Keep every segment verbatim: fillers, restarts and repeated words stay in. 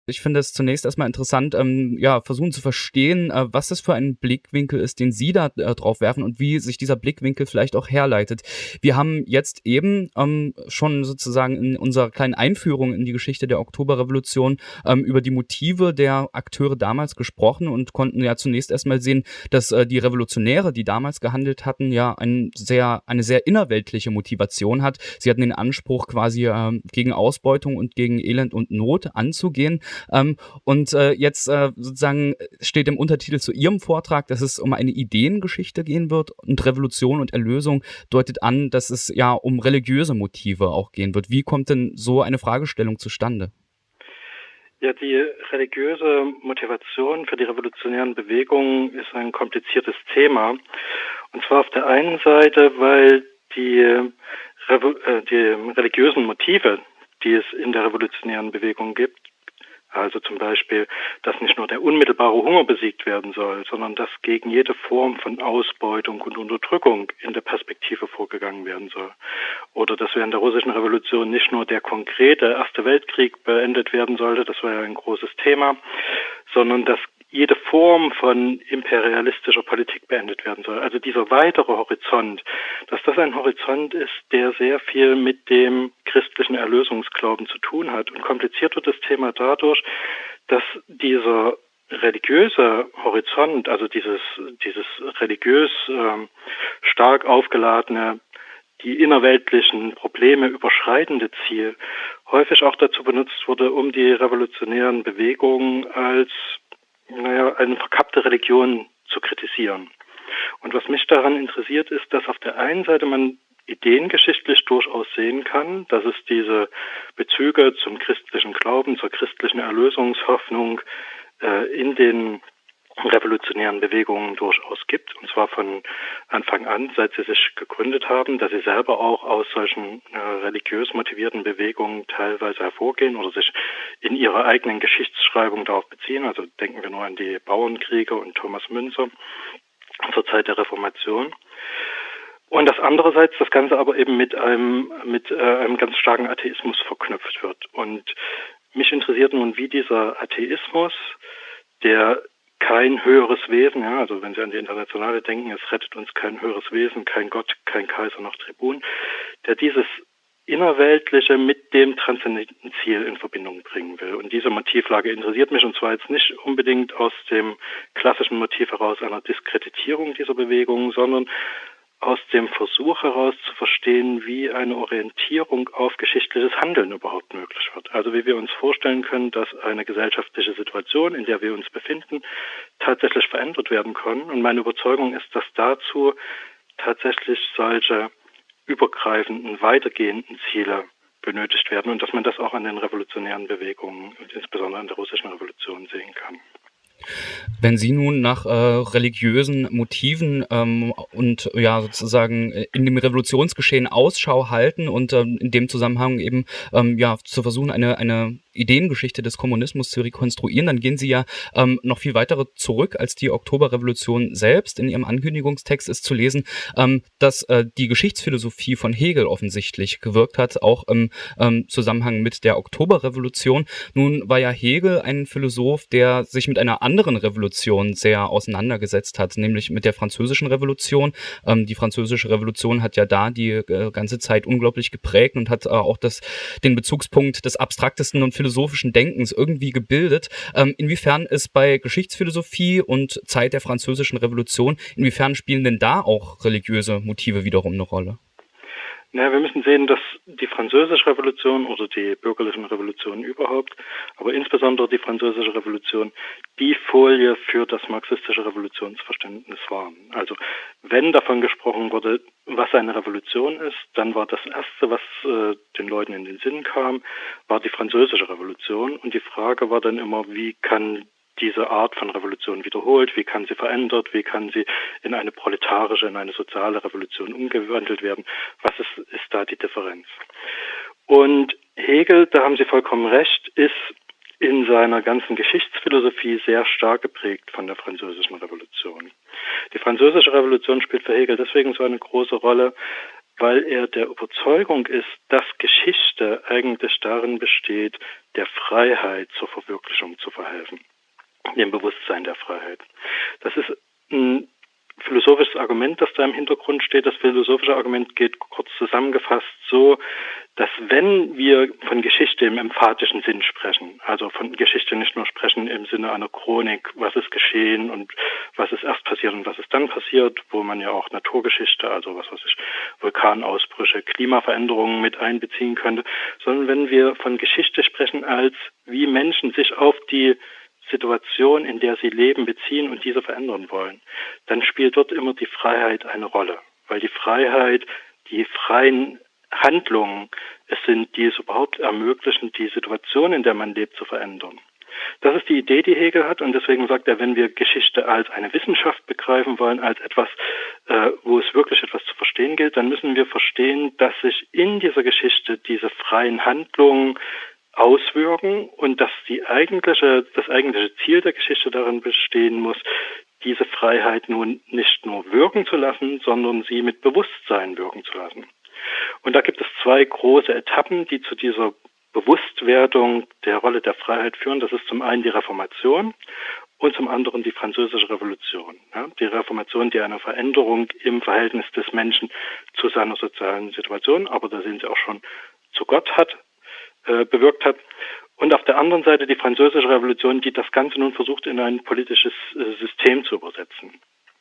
Ich finde es zunächst erstmal interessant, ähm, ja, versuchen zu verstehen, äh, was das für ein Blickwinkel ist, den Sie da äh, drauf werfen und wie sich dieser Blickwinkel vielleicht auch herleitet. Wir haben jetzt eben ähm, schon sozusagen in unserer kleinen Einführung in die Geschichte der Oktoberrevolution ähm, über die Motive der Akteure damals gesprochen und konnten ja zunächst erstmal sehen, dass äh, die Revolutionäre, die damals gehandelt hatten, ja ein sehr, eine sehr innerweltliche Motivation hat. Sie hatten den Anspruch, quasi ähm, gegen Ausbeutung und gegen Elend und Not anzugehen. Ähm, und äh, jetzt äh, sozusagen steht im Untertitel zu Ihrem Vortrag, dass es um eine Ideengeschichte gehen wird und Revolution und Erlösung deutet an, dass es ja um religiöse Motive auch gehen wird. Wie kommt denn so eine Fragestellung zustande? Ja, die religiöse Motivation für die revolutionären Bewegungen ist ein kompliziertes Thema. Und zwar auf der einen Seite, weil die, Revo äh, die religiösen Motive, die es in der revolutionären Bewegung gibt, also zum Beispiel, dass nicht nur der unmittelbare Hunger besiegt werden soll, sondern dass gegen jede Form von Ausbeutung und Unterdrückung in der Perspektive vorgegangen werden soll. Oder dass während der russischen Revolution nicht nur der konkrete Erste Weltkrieg beendet werden sollte, das war ja ein großes Thema, sondern dass jede Form von imperialistischer Politik beendet werden soll. Also dieser weitere Horizont, dass das ein Horizont ist, der sehr viel mit dem christlichen Erlösungsglauben zu tun hat. Und kompliziert wird das Thema dadurch, dass dieser religiöse Horizont, also dieses, dieses religiös ähm, stark aufgeladene, die innerweltlichen Probleme überschreitende Ziel häufig auch dazu benutzt wurde, um die revolutionären Bewegungen als naja, eine verkappte Religion zu kritisieren. Und was mich daran interessiert, ist, dass auf der einen Seite man ideengeschichtlich durchaus sehen kann, dass es diese Bezüge zum christlichen Glauben, zur christlichen Erlösungshoffnung äh, in den revolutionären Bewegungen durchaus gibt, und zwar von Anfang an, seit sie sich gegründet haben, dass sie selber auch aus solchen äh, religiös motivierten Bewegungen teilweise hervorgehen oder sich in ihrer eigenen Geschichtsschreibung darauf beziehen. Also denken wir nur an die Bauernkriege und Thomas Müntzer zur Zeit der Reformation. Und das andererseits das Ganze aber eben mit einem mit äh, einem ganz starken Atheismus verknüpft wird. Und mich interessiert nun, wie dieser Atheismus, der kein höheres Wesen, ja, also wenn Sie an die Internationale denken, es rettet uns kein höheres Wesen, kein Gott, kein Kaiser noch Tribun, der dieses Innerweltliche mit dem transzendenten Ziel in Verbindung bringen will. Und diese Motivlage interessiert mich, und zwar jetzt nicht unbedingt aus dem klassischen Motiv heraus einer Diskreditierung dieser Bewegung, sondern aus dem Versuch heraus zu verstehen, wie eine Orientierung auf geschichtliches Handeln überhaupt möglich wird. Also wie wir uns vorstellen können, dass eine gesellschaftliche Situation, in der wir uns befinden, tatsächlich verändert werden kann. Und meine Überzeugung ist, dass dazu tatsächlich solche übergreifenden, weitergehenden Ziele benötigt werden und dass man das auch an den revolutionären Bewegungen und insbesondere an der russischen Revolution sehen kann. Wenn Sie nun nach äh, religiösen Motiven ähm, und ja sozusagen in dem Revolutionsgeschehen Ausschau halten und ähm, in dem Zusammenhang eben ähm, ja zu versuchen, eine, eine Ideengeschichte des Kommunismus zu rekonstruieren, dann gehen Sie ja ähm, noch viel weiter zurück als die Oktoberrevolution selbst. In Ihrem Ankündigungstext ist zu lesen, ähm, dass äh, die Geschichtsphilosophie von Hegel offensichtlich gewirkt hat, auch im ähm, Zusammenhang mit der Oktoberrevolution. Nun war ja Hegel ein Philosoph, der sich mit einer anderen Revolution sehr auseinandergesetzt hat, nämlich mit der Französischen Revolution. Ähm, die Französische Revolution hat ja da die äh, ganze Zeit unglaublich geprägt und hat äh, auch das, den Bezugspunkt des abstraktesten und philosophischen Denkens irgendwie gebildet. Ähm, inwiefern ist bei Geschichtsphilosophie und Zeit der Französischen Revolution, inwiefern spielen denn da auch religiöse Motive wiederum eine Rolle? Naja, wir müssen sehen, dass die Französische Revolution oder die bürgerlichen Revolutionen überhaupt, aber insbesondere die Französische Revolution, die Folie für das marxistische Revolutionsverständnis war. Also wenn davon gesprochen wurde, was eine Revolution ist, dann war das Erste, was äh, den Leuten in den Sinn kam, war die Französische Revolution. Und die Frage war dann immer, wie kann diese Art von Revolution wiederholt, wie kann sie verändert, wie kann sie in eine proletarische, in eine soziale Revolution umgewandelt werden, was ist, ist da die Differenz? Und Hegel, da haben Sie vollkommen recht, ist in seiner ganzen Geschichtsphilosophie sehr stark geprägt von der Französischen Revolution. Die Französische Revolution spielt für Hegel deswegen so eine große Rolle, weil er der Überzeugung ist, dass Geschichte eigentlich darin besteht, der Freiheit zur Verwirklichung zu verhelfen, dem Bewusstsein der Freiheit. Das ist ein philosophisches Argument, das da im Hintergrund steht. Das philosophische Argument geht kurz zusammengefasst so, dass wenn wir von Geschichte im emphatischen Sinn sprechen, also von Geschichte nicht nur sprechen im Sinne einer Chronik, was ist geschehen und was ist erst passiert und was ist dann passiert, wo man ja auch Naturgeschichte, also was weiß ich, Vulkanausbrüche, Klimaveränderungen mit einbeziehen könnte, sondern wenn wir von Geschichte sprechen, als wie Menschen sich auf die Situation, in der sie leben, beziehen und diese verändern wollen, dann spielt dort immer die Freiheit eine Rolle. Weil die Freiheit, die freien Handlungen es sind, die es überhaupt ermöglichen, die Situation, in der man lebt, zu verändern. Das ist die Idee, die Hegel hat, und deswegen sagt er, wenn wir Geschichte als eine Wissenschaft begreifen wollen, als etwas, äh, wo es wirklich etwas zu verstehen gilt, dann müssen wir verstehen, dass sich in dieser Geschichte diese freien Handlungen auswirken und dass die eigentliche, das eigentliche Ziel der Geschichte darin bestehen muss, diese Freiheit nun nicht nur wirken zu lassen, sondern sie mit Bewusstsein wirken zu lassen. Und da gibt es zwei große Etappen, die zu dieser Bewusstwerdung der Rolle der Freiheit führen. Das ist zum einen die Reformation und zum anderen die Französische Revolution. Ja, die Reformation, die eine Veränderung im Verhältnis des Menschen zu seiner sozialen Situation, aber da sehen Sie auch schon, zu Gott hat, äh, bewirkt hat. Und auf der anderen Seite die Französische Revolution, die das Ganze nun versucht, in ein politisches äh, System zu übersetzen.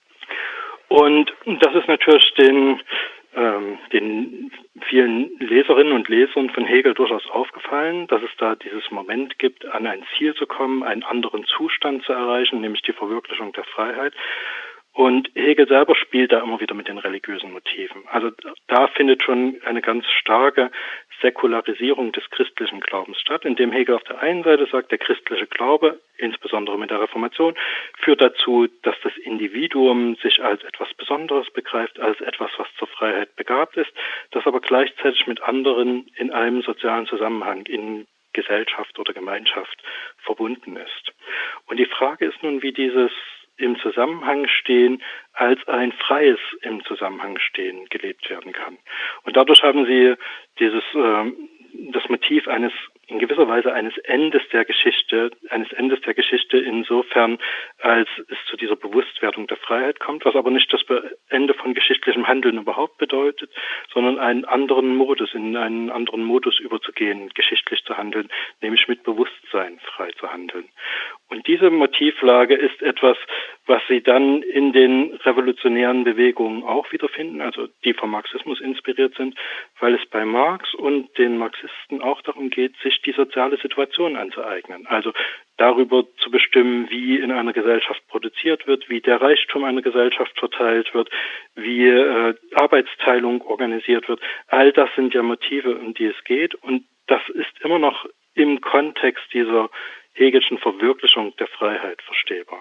Und das ist natürlich den, ähm, den vielen Leserinnen und Lesern von Hegel durchaus aufgefallen, dass es da dieses Moment gibt, an ein Ziel zu kommen, einen anderen Zustand zu erreichen, nämlich die Verwirklichung der Freiheit. Und Hegel selber spielt da immer wieder mit den religiösen Motiven. Also da findet schon eine ganz starke Säkularisierung des christlichen Glaubens statt, indem Hegel auf der einen Seite sagt, der christliche Glaube, insbesondere mit der Reformation, führt dazu, dass das Individuum sich als etwas Besonderes begreift, als etwas, was zur Freiheit begabt ist, das aber gleichzeitig mit anderen in einem sozialen Zusammenhang, in Gesellschaft oder Gemeinschaft verbunden ist. Und die Frage ist nun, wie dieses im Zusammenhang stehen als ein freies im Zusammenhang stehen gelebt werden kann. Und dadurch haben sie dieses äh, das Motiv eines in gewisser Weise eines Endes der Geschichte, eines Endes der Geschichte insofern, als es zu dieser Bewusstwerdung der Freiheit kommt, was aber nicht das Ende von geschichtlichem Handeln überhaupt bedeutet, sondern einen anderen Modus, in einen anderen Modus überzugehen, geschichtlich zu handeln, nämlich mit Bewusstsein frei zu handeln. Und diese Motivlage ist etwas, was Sie dann in den revolutionären Bewegungen auch wiederfinden, also die vom Marxismus inspiriert sind, weil es bei Marx und den Marxisten auch darum geht, sich die soziale Situation anzueignen. Also darüber zu bestimmen, wie in einer Gesellschaft produziert wird, wie der Reichtum einer Gesellschaft verteilt wird, wie äh, Arbeitsteilung organisiert wird. All das sind ja Motive, um die es geht. Und das ist immer noch im Kontext dieser Hegelschen Verwirklichung der Freiheit verstehbar.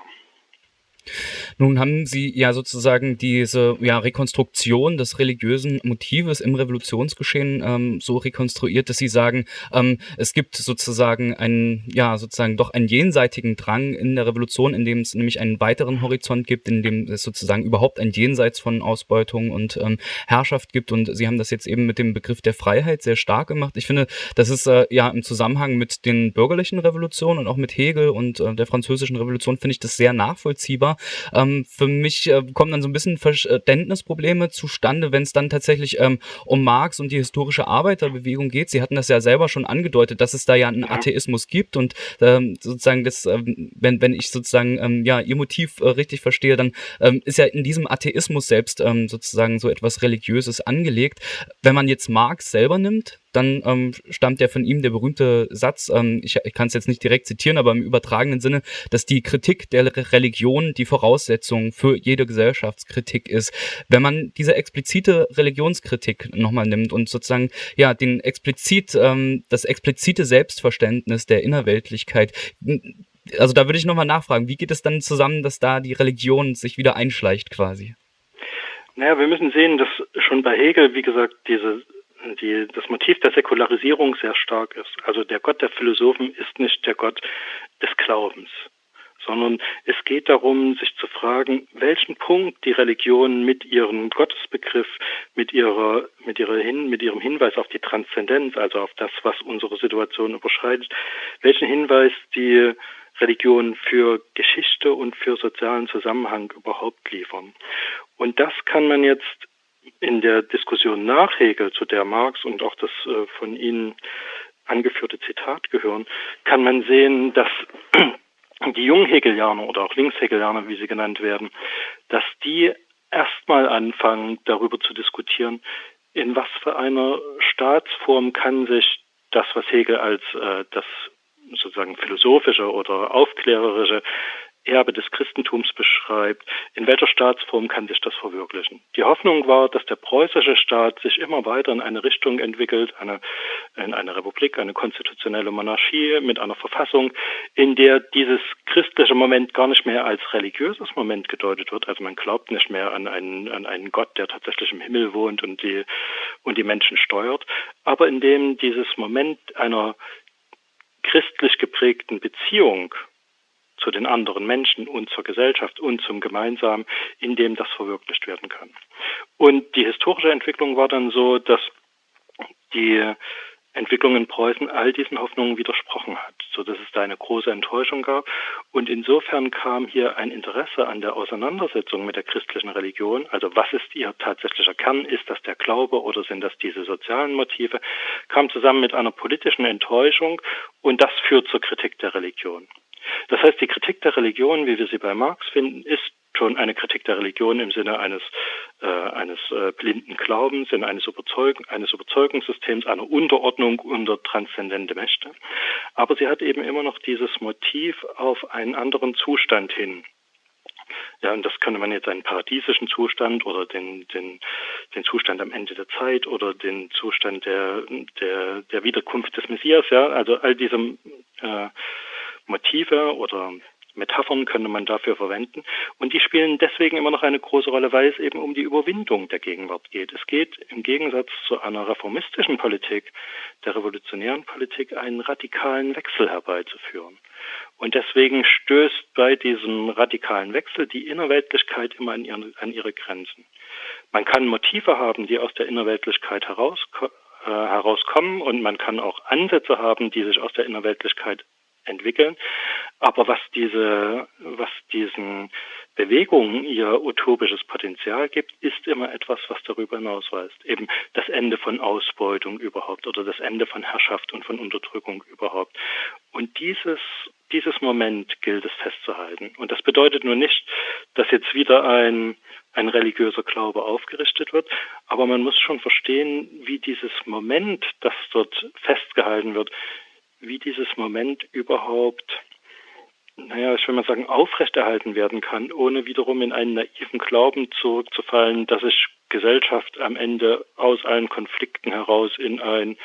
Nun haben Sie ja sozusagen diese ja, Rekonstruktion des religiösen Motives im Revolutionsgeschehen ähm, so rekonstruiert, dass Sie sagen, ähm, es gibt sozusagen einen, ja, sozusagen doch einen jenseitigen Drang in der Revolution, in dem es nämlich einen weiteren Horizont gibt, in dem es sozusagen überhaupt ein Jenseits von Ausbeutung und ähm, Herrschaft gibt. Und Sie haben das jetzt eben mit dem Begriff der Freiheit sehr stark gemacht. Ich finde, das ist äh, ja im Zusammenhang mit den bürgerlichen Revolutionen und auch mit Hegel und äh, der französischen Revolution finde ich das sehr nachvollziehbar. Ähm, für mich äh, kommen dann so ein bisschen Verständnisprobleme zustande, wenn es dann tatsächlich ähm, um Marx und die historische Arbeiterbewegung geht. Sie hatten das ja selber schon angedeutet, dass es da ja einen Atheismus gibt und ähm, sozusagen das, ähm, wenn wenn ich sozusagen ähm, ja ihr Motiv äh, richtig verstehe, dann ähm, ist ja in diesem Atheismus selbst ähm, sozusagen so etwas Religiöses angelegt. Wenn man jetzt Marx selber nimmt, dann ähm, stammt ja von ihm der berühmte Satz, ähm, ich, ich kann es jetzt nicht direkt zitieren, aber im übertragenen Sinne, dass die Kritik der Religion die Voraussetzung für jede Gesellschaftskritik ist. Wenn man diese explizite Religionskritik nochmal nimmt und sozusagen ja den explizit ähm, das explizite Selbstverständnis der Innerweltlichkeit, also da würde ich nochmal nachfragen, wie geht es dann zusammen, dass da die Religion sich wieder einschleicht quasi? Naja, wir müssen sehen, dass schon bei Hegel, wie gesagt, diese Die, das Motiv der Säkularisierung sehr stark ist. Also der Gott der Philosophen ist nicht der Gott des Glaubens, sondern es geht darum, sich zu fragen, welchen Punkt die Religion mit ihrem Gottesbegriff, mit ihrer, mit ihrer Hin, mit ihrem Hinweis auf die Transzendenz, also auf das, was unsere Situation überschreitet, welchen Hinweis die Religion für Geschichte und für sozialen Zusammenhang überhaupt liefern. Und das kann man jetzt in der Diskussion nach Hegel, zu der Marx und auch das äh, von Ihnen angeführte Zitat gehören, kann man sehen, dass die Junghegelianer oder auch Linkshegelianer, wie sie genannt werden, dass die erstmal anfangen, darüber zu diskutieren, in was für einer Staatsform kann sich das, was Hegel als äh, das sozusagen philosophische oder aufklärerische Erbe des Christentums beschreibt, in welcher Staatsform kann sich das verwirklichen. Die Hoffnung war, dass der preußische Staat sich immer weiter in eine Richtung entwickelt, eine, in eine Republik, eine konstitutionelle Monarchie mit einer Verfassung, in der dieses christliche Moment gar nicht mehr als religiöses Moment gedeutet wird. Also man glaubt nicht mehr an einen, an einen Gott, der tatsächlich im Himmel wohnt und die, und die Menschen steuert, aber in dem dieses Moment einer christlich geprägten Beziehung zu den anderen Menschen und zur Gesellschaft und zum Gemeinsamen, in dem das verwirklicht werden kann. Und die historische Entwicklung war dann so, dass die Entwicklung in Preußen all diesen Hoffnungen widersprochen hat, so dass es da eine große Enttäuschung gab. Und insofern kam hier ein Interesse an der Auseinandersetzung mit der christlichen Religion. Also was ist ihr tatsächlicher Kern? Ist das der Glaube oder sind das diese sozialen Motive? Kam zusammen mit einer politischen Enttäuschung und das führt zur Kritik der Religion. Das heißt, die Kritik der Religion, wie wir sie bei Marx finden, ist schon eine Kritik der Religion im Sinne eines, äh, eines äh, blinden Glaubens, in eines, Überzeug eines Überzeugungssystems, einer Unterordnung unter transzendente Mächte. Aber sie hat eben immer noch dieses Motiv auf einen anderen Zustand hin. Ja, und das könnte man jetzt einen paradiesischen Zustand oder den, den, den Zustand am Ende der Zeit oder den Zustand der, der, der Wiederkunft des Messias, ja, also all diese äh, Motive oder Metaphern könnte man dafür verwenden. Und die spielen deswegen immer noch eine große Rolle, weil es eben um die Überwindung der Gegenwart geht. Es geht im Gegensatz zu einer reformistischen Politik, der revolutionären Politik, einen radikalen Wechsel herbeizuführen. Und deswegen stößt bei diesem radikalen Wechsel die Innerweltlichkeit immer an ihre, an ihre Grenzen. Man kann Motive haben, die aus der Innerweltlichkeit heraus, äh, herauskommen, und man kann auch Ansätze haben, die sich aus der Innerweltlichkeit entwickeln. Aber was diese, was diesen Bewegungen ihr utopisches Potenzial gibt, ist immer etwas, was darüber hinausweist. Eben das Ende von Ausbeutung überhaupt oder das Ende von Herrschaft und von Unterdrückung überhaupt. Und dieses, dieses Moment gilt es festzuhalten. Und das bedeutet nur nicht, dass jetzt wieder ein, ein religiöser Glaube aufgerichtet wird, aber man muss schon verstehen, wie dieses Moment, das dort festgehalten wird, wie dieses Moment überhaupt, naja, ich will mal sagen, aufrechterhalten werden kann, ohne wiederum in einen naiven Glauben zurückzufallen, dass sich Gesellschaft am Ende aus allen Konflikten heraus in ein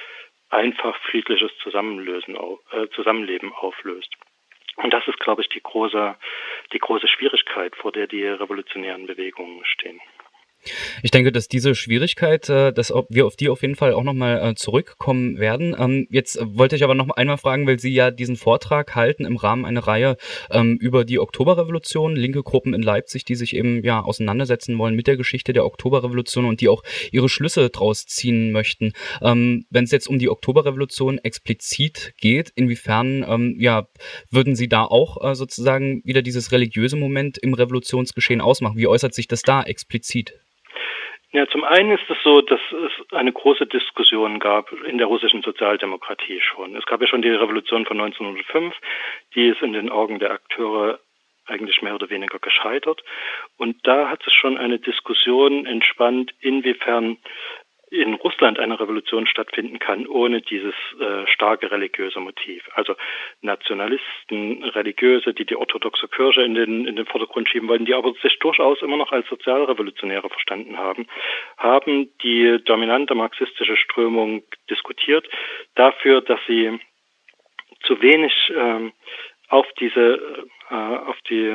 einfach friedliches Zusammenlösen, äh, Zusammenleben auflöst. Und das ist, glaube ich, die große, die große Schwierigkeit, vor der die revolutionären Bewegungen stehen. Ich denke, dass diese Schwierigkeit, äh, dass wir auf die auf jeden Fall auch nochmal äh, zurückkommen werden. Ähm, jetzt wollte ich aber noch einmal fragen, weil Sie ja diesen Vortrag halten im Rahmen einer Reihe ähm, über die Oktoberrevolution, linke Gruppen in Leipzig, die sich eben ja auseinandersetzen wollen mit der Geschichte der Oktoberrevolution und die auch ihre Schlüsse draus ziehen möchten. Ähm, wenn es jetzt um die Oktoberrevolution explizit geht, inwiefern ähm, ja, würden Sie da auch äh, sozusagen wieder dieses religiöse Moment im Revolutionsgeschehen ausmachen? Wie äußert sich das da explizit? Ja, zum einen ist es so, dass es eine große Diskussion gab in der russischen Sozialdemokratie schon. Es gab ja schon die Revolution von neunzehnhundertfünf, die ist in den Augen der Akteure eigentlich mehr oder weniger gescheitert. Und da hat es schon eine Diskussion entspannt, inwiefern in Russland eine Revolution stattfinden kann, ohne dieses äh, starke religiöse Motiv. Also Nationalisten, Religiöse, die die orthodoxe Kirche in den, in den Vordergrund schieben wollten, die aber sich durchaus immer noch als Sozialrevolutionäre verstanden haben, haben die dominante marxistische Strömung diskutiert dafür, dass sie zu wenig äh, auf diese, äh, auf die,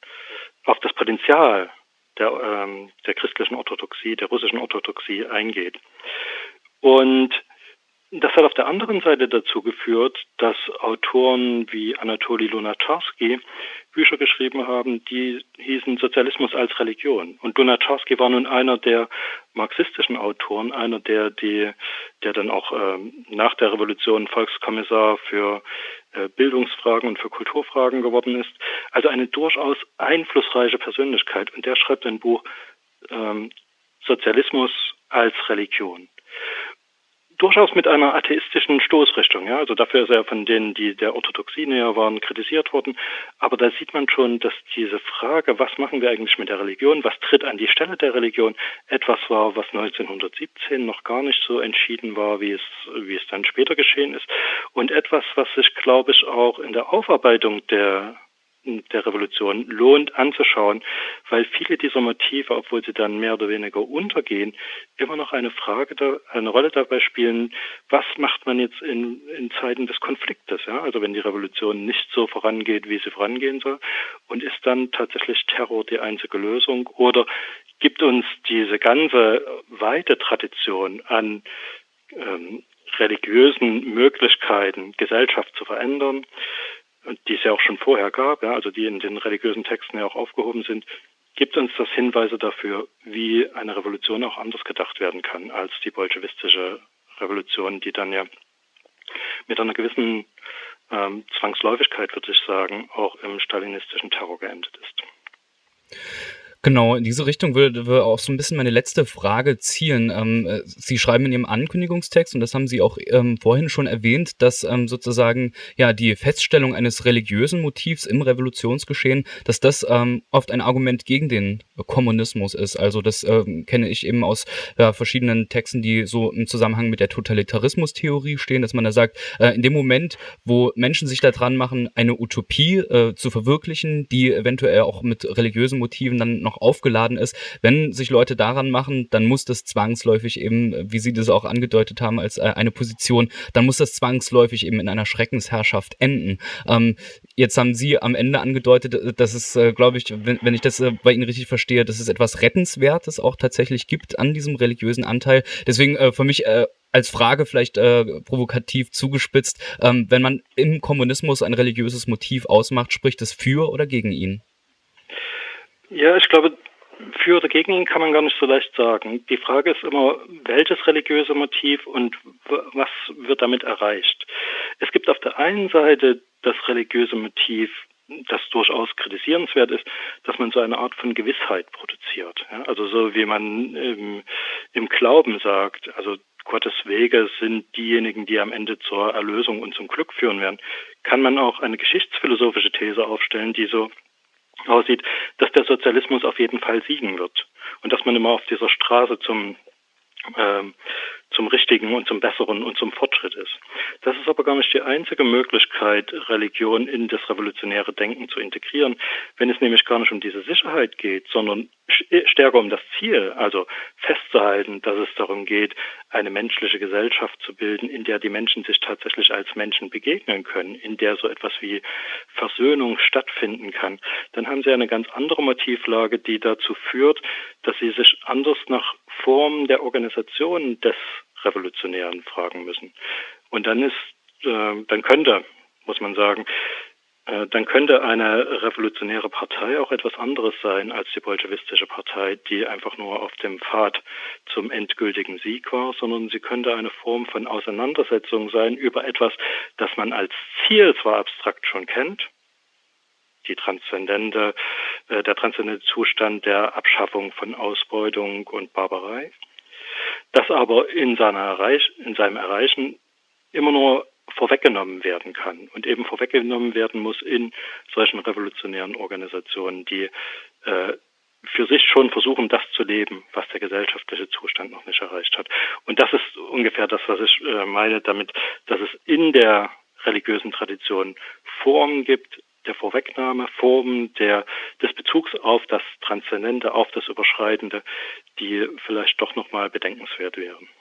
auf das Potenzial Der, ähm, der christlichen Orthodoxie, der russischen Orthodoxie eingeht. Und Das hat auf der anderen Seite dazu geführt, dass Autoren wie Anatoli Lunacharsky Bücher geschrieben haben, die hießen Sozialismus als Religion. Und Lunacharsky war nun einer der marxistischen Autoren, einer der, die, der dann auch ähm, nach der Revolution Volkskommissar für äh, Bildungsfragen und für Kulturfragen geworden ist. Also eine durchaus einflussreiche Persönlichkeit. Und der schreibt ein Buch ähm, Sozialismus als Religion. Durchaus mit einer atheistischen Stoßrichtung. Ja? Also dafür ist er von denen, die der Orthodoxie näher waren, kritisiert worden. Aber da sieht man schon, dass diese Frage, was machen wir eigentlich mit der Religion, was tritt an die Stelle der Religion, etwas war, was neunzehnhundertsiebzehn noch gar nicht so entschieden war, wie es, wie es dann später geschehen ist. Und etwas, was sich, glaube ich, auch in der Aufarbeitung der der Revolution lohnt anzuschauen, weil viele dieser Motive, obwohl sie dann mehr oder weniger untergehen, immer noch eine Frage, da, eine Rolle dabei spielen, was macht man jetzt in, in Zeiten des Konfliktes, ja? Also wenn die Revolution nicht so vorangeht, wie sie vorangehen soll, und ist dann tatsächlich Terror die einzige Lösung, oder gibt uns diese ganze weite Tradition an ähm, religiösen Möglichkeiten, Gesellschaft zu verändern, die es ja auch schon vorher gab, ja, also die in den religiösen Texten ja auch aufgehoben sind, gibt uns das Hinweise dafür, wie eine Revolution auch anders gedacht werden kann als die bolschewistische Revolution, die dann ja mit einer gewissen ähm, Zwangsläufigkeit, würde ich sagen, auch im stalinistischen Terror geendet ist. Genau, in diese Richtung würde, würde auch so ein bisschen meine letzte Frage zielen. Ähm, äh, Sie schreiben in Ihrem Ankündigungstext, und das haben Sie auch ähm, vorhin schon erwähnt, dass ähm, sozusagen ja die Feststellung eines religiösen Motivs im Revolutionsgeschehen, dass das ähm, oft ein Argument gegen den Kommunismus ist. Also das ähm, kenne ich eben aus ja, verschiedenen Texten, die so im Zusammenhang mit der Totalitarismustheorie stehen, dass man da sagt, äh, in dem Moment, wo Menschen sich da dran machen, eine Utopie äh, zu verwirklichen, die eventuell auch mit religiösen Motiven dann noch aufgeladen ist. Wenn sich Leute daran machen, dann muss das zwangsläufig eben, wie Sie das auch angedeutet haben, als äh, eine Position, dann muss das zwangsläufig eben in einer Schreckensherrschaft enden. Ähm, jetzt haben Sie am Ende angedeutet, dass es, äh, glaube ich, wenn, wenn ich das äh, bei Ihnen richtig verstehe, dass es etwas Rettenswertes auch tatsächlich gibt an diesem religiösen Anteil. Deswegen äh, für mich äh, als Frage vielleicht äh, provokativ zugespitzt, ähm, wenn man im Kommunismus ein religiöses Motiv ausmacht, spricht es für oder gegen ihn? Ja, ich glaube, für oder gegen ihn kann man gar nicht so leicht sagen. Die Frage ist immer, welches religiöse Motiv und was wird damit erreicht. Es gibt auf der einen Seite das religiöse Motiv, das durchaus kritisierenswert ist, dass man so eine Art von Gewissheit produziert. Ja, also so wie man im, im Glauben sagt, also Gottes Wege sind diejenigen, die am Ende zur Erlösung und zum Glück führen werden, kann man auch eine geschichtsphilosophische These aufstellen, die so aussieht, dass der Sozialismus auf jeden Fall siegen wird und dass man immer auf dieser Straße zum ähm, zum Richtigen und zum Besseren und zum Fortschritt ist. Das ist aber gar nicht die einzige Möglichkeit, Religion in das revolutionäre Denken zu integrieren, wenn es nämlich gar nicht um diese Sicherheit geht, sondern stärker um das Ziel, also festzuhalten, dass es darum geht, eine menschliche Gesellschaft zu bilden, in der die Menschen sich tatsächlich als Menschen begegnen können, in der so etwas wie Versöhnung stattfinden kann. Dann haben sie eine ganz andere Motivlage, die dazu führt, dass sie sich anders nach Formen der Organisation des Revolutionären fragen müssen. Und dann ist, äh, dann könnte, muss man sagen, äh, dann könnte eine revolutionäre Partei auch etwas anderes sein als die bolschewistische Partei, die einfach nur auf dem Pfad zum endgültigen Sieg war, sondern sie könnte eine Form von Auseinandersetzung sein über etwas, das man als Ziel zwar abstrakt schon kennt, die transzendente, äh, der transzendente Zustand der Abschaffung von Ausbeutung und Barbarei, das aber in, seiner Erreich, in seinem Erreichen immer nur vorweggenommen werden kann und eben vorweggenommen werden muss in solchen revolutionären Organisationen, die äh, für sich schon versuchen, das zu leben, was der gesellschaftliche Zustand noch nicht erreicht hat. Und das ist ungefähr das, was ich äh, meine damit, dass es in der religiösen Tradition Formen gibt, der Vorwegnahme, Formen der, des Bezugs auf das Transzendente, auf das Überschreitende, die vielleicht doch nochmal bedenkenswert wären.